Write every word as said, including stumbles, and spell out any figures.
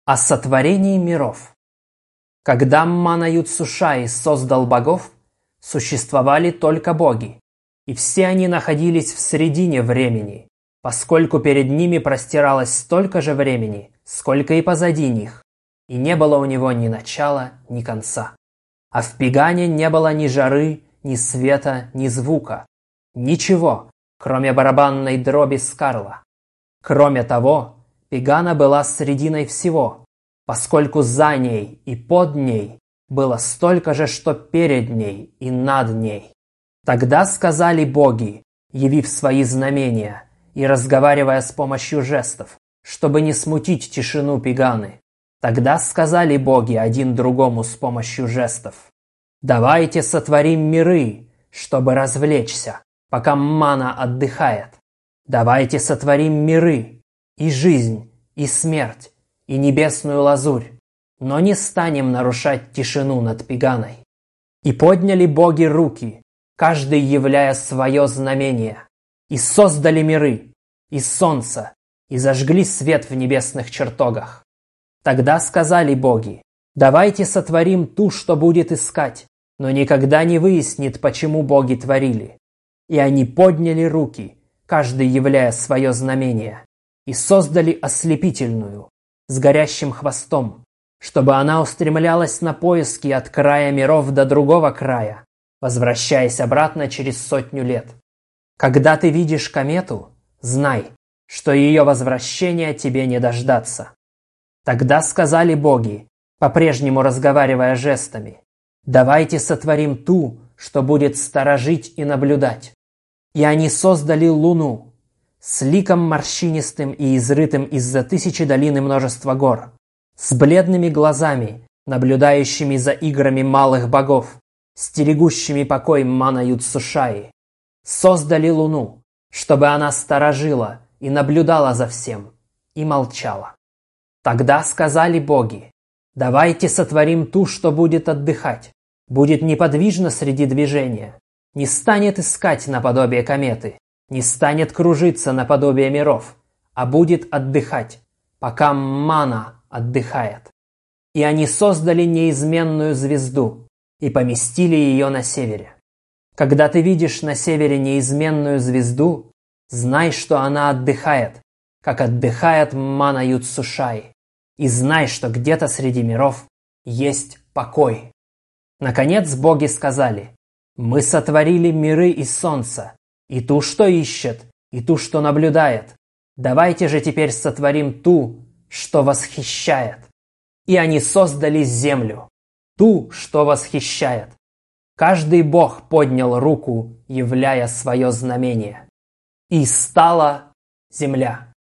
О сотворении миров. Когда Мана-Юд-Сушай создал богов, существовали только боги, и все они находились в середине времени, поскольку перед ними простиралось столько же времени, сколько и позади них, и не было у него ни начала, ни конца. А в Пигане не было ни жары, ни света, ни звука, ничего, кроме барабанной дроби Скарла. Кроме того, Пигана была срединой всего, поскольку за ней и под ней было столько же, что перед ней и над ней. Тогда сказали боги, явив свои знамения и разговаривая с помощью жестов, чтобы не смутить тишину Пиганы. Тогда сказали боги один другому с помощью жестов: «Давайте сотворим миры, чтобы развлечься, пока Мана отдыхает. Давайте сотворим миры, и жизнь, и смерть, и небесную лазурь, но не станем нарушать тишину над Пиганой». И подняли боги руки, каждый являя свое знамение, и создали миры, и солнце, и зажгли свет в небесных чертогах. Тогда сказали боги: «Давайте сотворим ту, что будет искать, но никогда не выяснит, почему боги творили». И они подняли руки, каждый являя свое знамение, и создали ослепительную, с горящим хвостом, чтобы она устремлялась на поиски от края миров до другого края, возвращаясь обратно через сотню лет. Когда ты видишь комету, знай, что ее возвращения тебе не дождаться. Тогда сказали боги, по-прежнему разговаривая жестами: «Давайте сотворим ту, что будет сторожить и наблюдать». И они создали луну, с ликом морщинистым и изрытым из-за тысячи долин и множества гор, с бледными глазами, наблюдающими за играми малых богов, стерегущими покой Мана-Юд-Сушаи. Создали луну, чтобы она сторожила и наблюдала за всем, и молчала. Тогда сказали боги: «Давайте сотворим ту, что будет отдыхать, будет неподвижна среди движения, не станет искать наподобие кометы, не станет кружиться наподобие миров, а будет отдыхать, пока Мана отдыхает». И они создали неизменную звезду и поместили ее на севере. Когда ты видишь на севере неизменную звезду, знай, что она отдыхает, как отдыхает Мана-Юд-Сушай, и знай, что где-то среди миров есть покой. Наконец боги сказали: «Мы сотворили миры и солнце, и ту, что ищет, и ту, что наблюдает. Давайте же теперь сотворим ту, что восхищает». И они создали землю, ту, что восхищает. Каждый бог поднял руку, являя свое знамение. И стала земля.